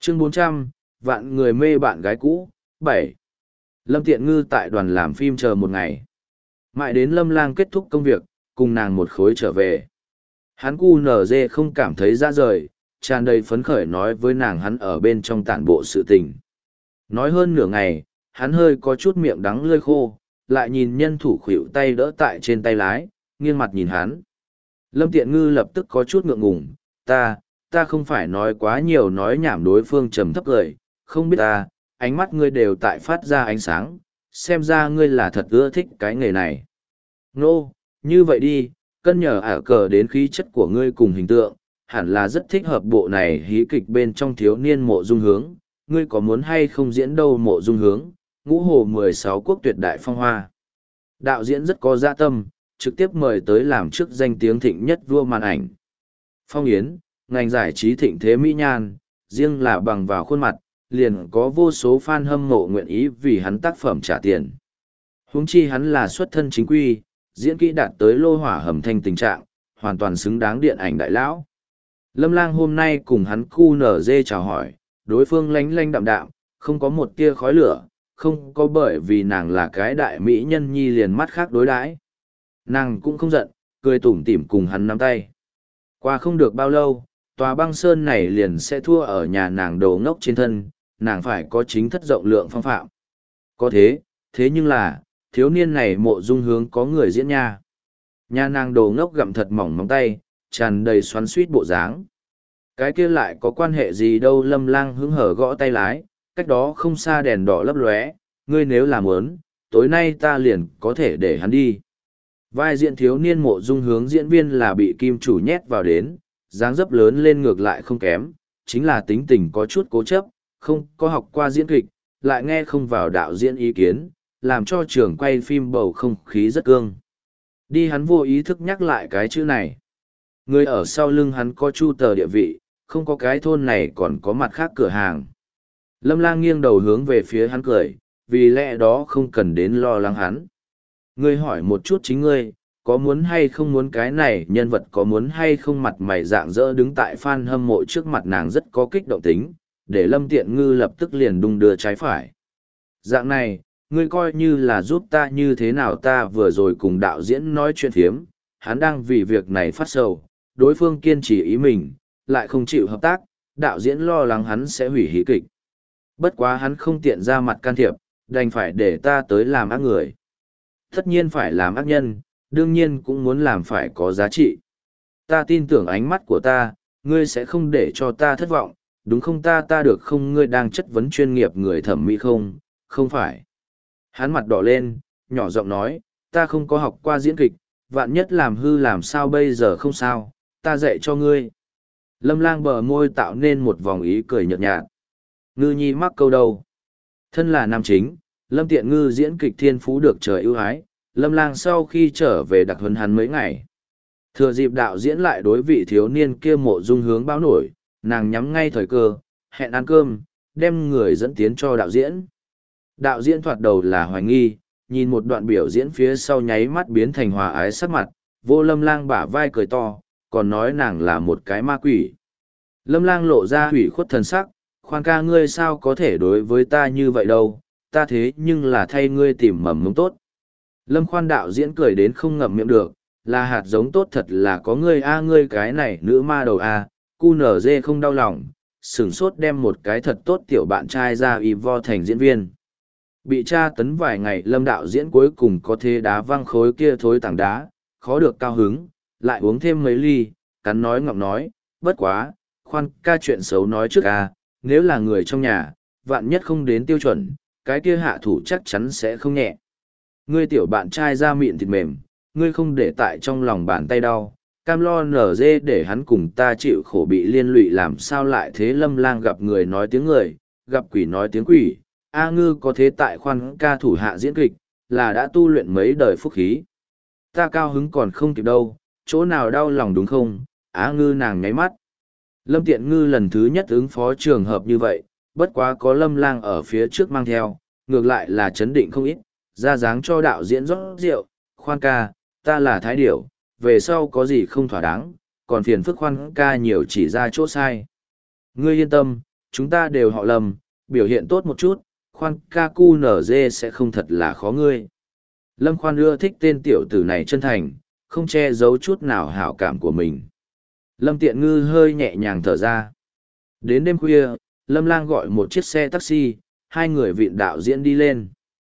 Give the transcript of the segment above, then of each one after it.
Chương 400, vạn người mê bạn gái cũ, 7. Lâm Tiện Ngư tại đoàn làm phim chờ một ngày. Mãi đến Lâm Lang kết thúc công việc, cùng nàng một khối trở về. Hắn cu nở dê không cảm thấy ra rời, tràn đầy phấn khởi nói với nàng hắn ở bên trong tản bộ sự tình. Nói hơn nửa ngày, hắn hơi có chút miệng đắng lơi khô, lại nhìn nhân thủ khuỷu tay đỡ tại trên tay lái, nghiêng mặt nhìn hắn. Lâm Tiện Ngư lập tức có chút ngượng ngùng, ta không phải nói quá nhiều nói nhảm. Đối phương trầm thấp cười, không biết ta, ánh mắt ngươi đều tại phát ra ánh sáng, xem ra ngươi là thật ưa thích cái nghề này. Nô, như vậy đi, cân nhờ ả cờ đến khí chất của ngươi cùng hình tượng, hẳn là rất thích hợp bộ này hí kịch bên trong thiếu niên Mộ Dung Hướng, ngươi có muốn hay không diễn đâu Mộ Dung Hướng, ngũ hồ 16 quốc tuyệt đại phong hoa. Đạo diễn rất có dạ tâm, trực tiếp mời tới làm trước danh tiếng thịnh nhất vua màn ảnh. Phong Yến, ngành giải trí thịnh thế mỹ nhan, riêng là bằng vào khuôn mặt, liền có vô số fan hâm mộ nguyện ý vì hắn tác phẩm trả tiền. Huống chi hắn là xuất thân chính quy, diễn kỹ đạt tới lô hỏa hầm thanh tình trạng, hoàn toàn xứng đáng điện ảnh đại lão. Lâm Lang hôm nay cùng hắn cu nở dê chào hỏi, đối phương lánh lánh đạm đạm, không có một tia khói lửa, không có bởi vì nàng là cái đại mỹ nhân nhi liền mắt khác đối đãi. Nàng cũng không giận, cười tủm tỉm cùng hắn nắm tay. Qua không được bao lâu, tòa băng sơn này liền sẽ thua ở nhà nàng đồ ngốc trên thân, nàng phải có chính thất rộng lượng phong phạm. Có thế nhưng là, thiếu niên này Mộ Dung Hướng có người diễn nha. Nhà nàng đồ ngốc gặm thật mỏng móng tay, tràn đầy xoắn suýt bộ dáng. Cái kia lại có quan hệ gì đâu. Lâm Lang hứng hở gõ tay lái, cách đó không xa đèn đỏ lấp lóe, ngươi nếu làm muốn, tối nay ta liền có thể để hắn đi. Vai diễn thiếu niên Mộ Dung Hướng diễn viên là bị kim chủ nhét vào đến, dáng dấp lớn lên ngược lại không kém, chính là tính tình có chút cố chấp, không có học qua diễn kịch, lại nghe không vào đạo diễn ý kiến, làm cho trường quay phim bầu không khí rất cương. Đi, hắn vô ý thức nhắc lại cái chữ này. Người ở sau lưng hắn có chu tờ địa vị, không có cái thôn này còn có mặt khác cửa hàng. Lâm Lang nghiêng đầu hướng về phía hắn cười, vì lẽ đó không cần đến lo lắng hắn. Ngươi hỏi một chút chính ngươi, có muốn hay không muốn cái này nhân vật, có muốn hay không mặt mày rạng rỡ đứng tại fan hâm mộ trước mặt nàng rất có kích động tính, để Lâm Tiện Ngư lập tức liền đung đưa trái phải. Dạng này, ngươi coi như là giúp ta như thế nào? Ta vừa rồi cùng đạo diễn nói chuyện thiếm, hắn đang vì việc này phát sầu, đối phương kiên trì ý mình, lại không chịu hợp tác, đạo diễn lo lắng hắn sẽ hủy hí kịch. Bất quá hắn không tiện ra mặt can thiệp, đành phải để ta tới làm ác người. Tất nhiên phải làm ác nhân, đương nhiên cũng muốn làm phải có giá trị. Ta tin tưởng ánh mắt của ta, ngươi sẽ không để cho ta thất vọng, đúng không? Ta được không? Ngươi đang chất vấn chuyên nghiệp người thẩm mỹ không? Không phải. Hắn mặt đỏ lên, nhỏ giọng nói, ta không có học qua diễn kịch, vạn nhất làm hư làm sao bây giờ? Không sao, ta dạy cho ngươi. Lâm Lang bờ môi tạo nên một vòng ý cười nhợt nhạt. Ngư nhi mắc câu đâu? Thân là nam chính, Lâm Tiện Ngư diễn kịch thiên phú được trời ưu ái, Lâm Lang sau khi trở về đặc huấn hắn mấy ngày. Thừa dịp đạo diễn lại đối vị thiếu niên kia Mộ Dung Hướng báo nổi, nàng nhắm ngay thời cơ, hẹn ăn cơm, đem người dẫn tiến cho đạo diễn. Đạo diễn thoạt đầu là hoài nghi, nhìn một đoạn biểu diễn phía sau nháy mắt biến thành hòa ái sắc mặt, vô Lâm Lang bả vai cười to, còn nói nàng là một cái ma quỷ. Lâm Lang lộ ra hủy khuất thần sắc, khoan ca, ngươi sao có thể đối với ta như vậy đâu, ta thế nhưng là thay ngươi tìm mầm mống tốt. Lâm Khoan đạo diễn cười đến không ngậm miệng được, là hạt giống tốt thật là có ngươi a, ngươi cái này nữ ma đầu a. Cu nở dê không đau lòng, sửng sốt đem một cái thật tốt tiểu bạn trai ra y vo thành diễn viên. Bị tra tấn vài ngày, Lâm đạo diễn cuối cùng có thế đá văng khối kia thối tảng đá, khó được cao hứng, lại uống thêm mấy ly, cắn nói ngọng nói, bất quá, Khoan ca chuyện xấu nói trước a, nếu là người trong nhà, vạn nhất không đến tiêu chuẩn, cái kia hạ thủ chắc chắn sẽ không nhẹ. Ngươi tiểu bạn trai da mịn thịt mềm, ngươi không để tại trong lòng bàn tay đau, cam lo nở dê để hắn cùng ta chịu khổ bị liên lụy làm sao lại thế? Lâm Lang gặp người nói tiếng người, gặp quỷ nói tiếng quỷ, A Ngư có thế tại Khoan ca thủ hạ diễn kịch, là đã tu luyện mấy đời phúc khí. Ta cao hứng còn không kịp đâu, chỗ nào đau lòng đúng không? A Ngư nàng nháy mắt. Lâm Tiện Ngư lần thứ nhất ứng phó trường hợp như vậy, bất quá có Lâm Lang ở phía trước mang theo, ngược lại là chấn định không ít, ra dáng cho đạo diễn rót rượu. Khoan ca, ta là Thái Điểu, về sau có gì không thỏa đáng, còn phiền phức Khoan ca nhiều chỉ ra chỗ sai. Ngươi yên tâm, chúng ta đều họ Lâm, biểu hiện tốt một chút, khoan ca cu nở dê sẽ không thật là khó ngươi. Lâm Khoan ưa thích tên tiểu tử này chân thành, không che giấu chút nào hảo cảm của mình. Lâm Tiện Ngư hơi nhẹ nhàng thở ra. Đến đêm khuya, Lâm Lang gọi một chiếc xe taxi, hai người vịn đạo diễn đi lên.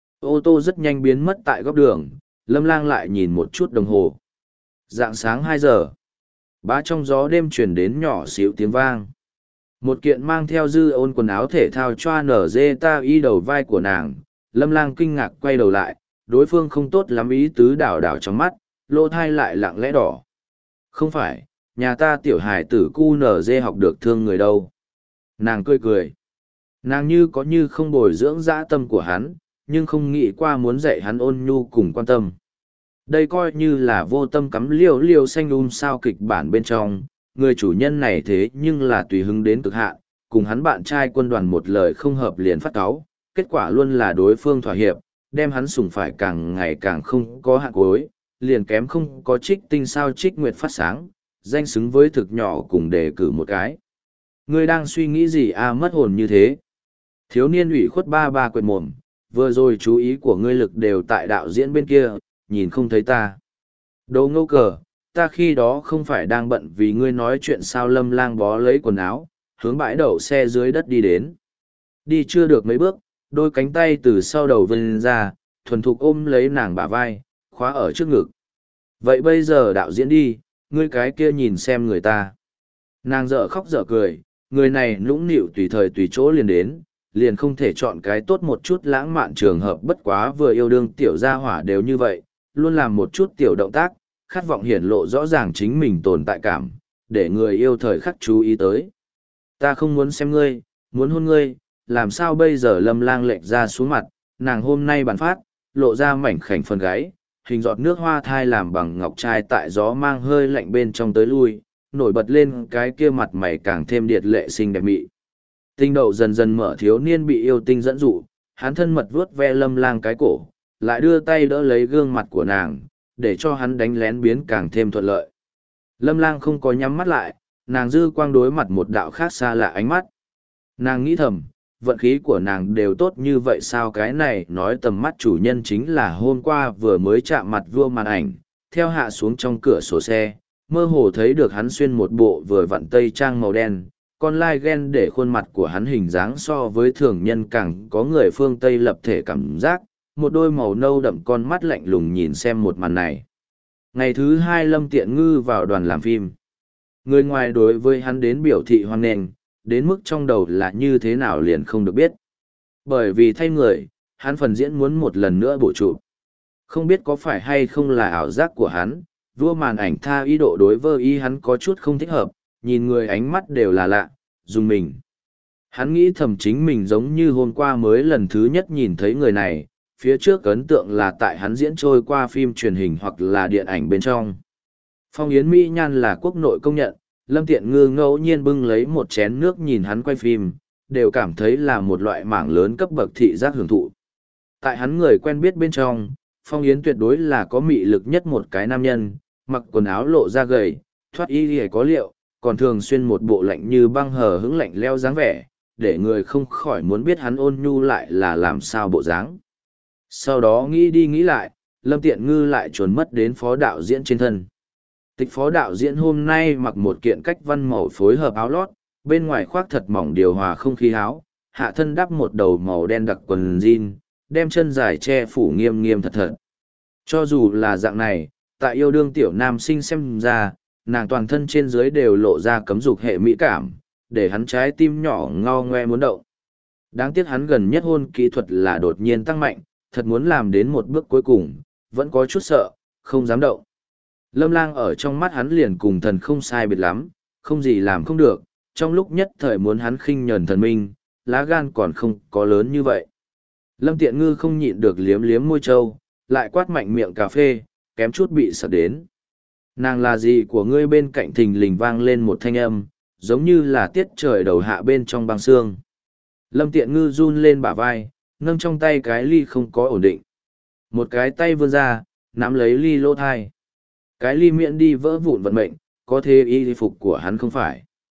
Ô tô rất nhanh biến mất tại góc đường, Lâm Lang lại nhìn một chút đồng hồ. Rạng sáng 2 giờ. Bá trong gió đêm truyền đến nhỏ xíu tiếng vang. Một kiện mang theo dư ôn quần áo thể thao choa nở dê ta y đầu vai của nàng. Lâm Lang kinh ngạc quay đầu lại, đối phương không tốt lắm ý tứ đảo đảo trong mắt, lỗ thai lại lặng lẽ đỏ. Không phải, nhà ta tiểu hài tử cu nở dê học được thương người đâu. Nàng cười cười. Nàng như có như không bồi dưỡng dã tâm của hắn, nhưng không nghĩ qua muốn dạy hắn ôn nhu cùng quan tâm. Đây coi như là vô tâm cắm liêu liêu xanh sao kịch bản bên trong, người chủ nhân này thế nhưng là tùy hứng đến cực hạn, cùng hắn bạn trai quân đoàn một lời không hợp liền phát cáu, kết quả luôn là đối phương thỏa hiệp, đem hắn sủng phải càng ngày càng không có hạn cuối, liền kém không có trích tinh sao trích nguyệt phát sáng, danh xứng với thực nhỏ cùng đề cử một cái. Ngươi đang suy nghĩ gì à mất hồn như thế? Thiếu niên ủy khuất ba quệt mồm, vừa rồi chú ý của ngươi lực đều tại đạo diễn bên kia, nhìn không thấy ta. Đồ ngâu cờ, ta khi đó không phải đang bận vì ngươi nói chuyện sao. Lâm Lang bó lấy quần áo, hướng bãi đậu xe dưới đất đi đến. Đi chưa được mấy bước, đôi cánh tay từ sau đầu vươn ra, thuần thục ôm lấy nàng bả vai, khóa ở trước ngực. Vậy bây giờ đạo diễn đi, ngươi cái kia nhìn xem người ta. Nàng dở khóc dở cười, người này nũng nịu tùy thời tùy chỗ liền đến, liền không thể chọn cái tốt một chút lãng mạn trường hợp. Bất quá vừa yêu đương tiểu gia hỏa đều như vậy, luôn làm một chút tiểu động tác, khát vọng hiển lộ rõ ràng chính mình tồn tại cảm, để người yêu thời khắc chú ý tới. Ta không muốn xem ngươi, muốn hôn ngươi, làm sao bây giờ? Lâm Lang lệch ra xuống mặt, nàng hôm nay bản phát, lộ ra mảnh khảnh phần gáy, hình giọt nước hoa thai làm bằng ngọc trai tại gió mang hơi lạnh bên trong tới lui, nổi bật lên cái kia mặt mày càng thêm điệt lệ xinh đẹp mị. Tinh đậu dần dần mở, thiếu niên bị yêu tinh dẫn dụ, hắn thân mật vuốt ve Lâm Lang cái cổ, lại đưa tay đỡ lấy gương mặt của nàng, để cho hắn đánh lén biến càng thêm thuận lợi. Lâm Lang không có nhắm mắt lại, nàng dư quang đối mặt một đạo khác xa lạ ánh mắt. Nàng nghĩ thầm, vận khí của nàng đều tốt như vậy sao? Cái này nói tầm mắt chủ nhân chính là hôm qua vừa mới chạm mặt vua màn ảnh, theo hạ xuống trong cửa sổ xe, mơ hồ thấy được hắn xuyên một bộ vừa vặn tây trang màu đen, con lai ghen để khuôn mặt của hắn hình dáng so với thường nhân càng có người phương Tây lập thể cảm giác, một đôi màu nâu đậm con mắt lạnh lùng nhìn xem một màn này. Ngày thứ 2 Lâm Tiện Ngư vào đoàn làm phim. Người ngoài đối với hắn đến biểu thị hoan nghênh, đến mức trong đầu là như thế nào liền không được biết. Bởi vì thay người, hắn phần diễn muốn một lần nữa bổ trụ. Không biết có phải hay không là ảo giác của hắn, vua màn ảnh tha ý độ đối với ý hắn có chút không thích hợp, nhìn người ánh mắt đều là lạ, dùng mình. Hắn nghĩ thầm chính mình giống như hôm qua mới lần thứ nhất nhìn thấy người này, phía trước ấn tượng là tại hắn diễn trôi qua phim truyền hình hoặc là điện ảnh bên trong. Phong Yến Mỹ Nhan là quốc nội công nhận, Lâm Tiện Ngư ngẫu nhiên bưng lấy một chén nước nhìn hắn quay phim, đều cảm thấy là một loại mảng lớn cấp bậc thị giác hưởng thụ. Tại hắn người quen biết bên trong, Phong Yến tuyệt đối là có mị lực nhất một cái nam nhân, mặc quần áo lộ ra gầy, thoát y lìa có liệu, còn thường xuyên một bộ lạnh như băng hờ hững lạnh leo dáng vẻ, để người không khỏi muốn biết hắn ôn nhu lại là làm sao bộ dáng. Sau đó nghĩ đi nghĩ lại, Lâm Tiện Ngư lại chuồn mất đến phó đạo diễn trên thân. Tịch phó đạo diễn hôm nay mặc một kiện cách văn màu phối hợp áo lót, bên ngoài khoác thật mỏng điều hòa không khí áo, hạ thân đắp một đầu màu đen đặc quần jean, đem chân dài che phủ nghiêm nghiêm thật thật. Cho dù là dạng này, tại yêu đương tiểu nam sinh xem ra, nàng toàn thân trên dưới đều lộ ra cấm dục hệ mỹ cảm, để hắn trái tim nhỏ ngao ngoe muốn động. Đáng tiếc hắn gần nhất hôn kỹ thuật là đột nhiên tăng mạnh, thật muốn làm đến một bước cuối cùng, vẫn có chút sợ, không dám động. Lâm Lang ở trong mắt hắn liền cùng thần không sai biệt lắm, không gì làm không được, trong lúc nhất thời muốn hắn khinh nhờn thần minh, lá gan còn không có lớn như vậy. Lâm Tiện Ngư không nhịn được liếm liếm môi trâu, lại quát mạnh miệng cà phê, kém chút bị sợ đến. Nàng là gì của ngươi? Bên cạnh thình lình vang lên một thanh âm, giống như là tiết trời đầu hạ bên trong băng sương. Lâm Tiện Ngư run lên bả vai, nâng trong tay cái ly không có ổn định. Một cái tay vươn ra, nắm lấy ly lỗ thai. Cái ly miệng đi vỡ vụn vận mệnh, có thế y phục của hắn không phải.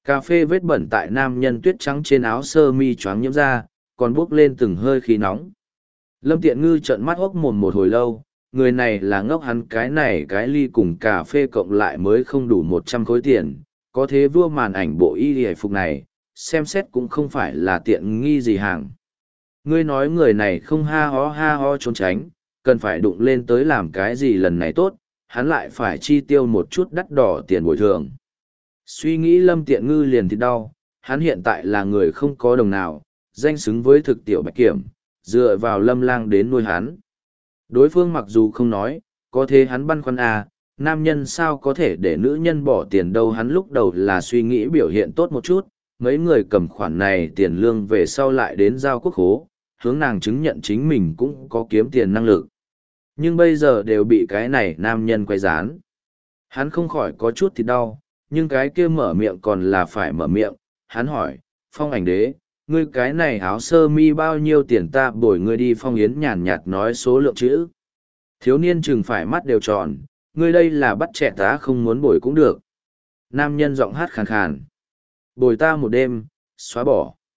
Cà phê vết bẩn tại nam nhân tuyết trắng trên áo sơ mi choáng nhiễm ra, còn bốc lên từng hơi khí nóng. Lâm Tiện Ngư trợn mắt hốc mồm một hồi lâu, người này là ngốc, hắn cái này cái ly cùng cà phê cộng lại mới không đủ 100 khối tiền, có thế vua màn ảnh bộ y hề phục này, xem xét cũng không phải là tiện nghi gì hàng. Ngươi nói người này không ha ho trốn tránh, cần phải đụng lên tới làm cái gì lần này tốt, hắn lại phải chi tiêu một chút đắt đỏ tiền bồi thường. Suy nghĩ Lâm Tiện Ngư liền thì đau, hắn hiện tại là người không có đồng nào, danh xứng với thực tiểu bạch kiểm, dựa vào Lâm Lang đến nuôi hắn. Đối phương mặc dù không nói, có thế hắn băn khoăn à, nam nhân sao có thể để nữ nhân bỏ tiền đâu, hắn lúc đầu là suy nghĩ biểu hiện tốt một chút, mấy người cầm khoản này tiền lương về sau lại đến giao quốc khố, hướng nàng chứng nhận chính mình cũng có kiếm tiền năng lực. Nhưng bây giờ đều bị cái này nam nhân quay rán. Hắn không khỏi có chút thì đau, nhưng cái kia mở miệng còn là phải mở miệng, hắn hỏi, Phong Ảnh Đế, ngươi cái này áo sơ mi bao nhiêu tiền ta bồi ngươi đi. Phong Yến nhàn nhạt nói số lượng chữ. Thiếu niên chừng phải mắt đều tròn, ngươi đây là bắt trẻ tá không muốn bồi cũng được. Nam nhân giọng hát khàn khàn. Bồi ta một đêm, xóa bỏ.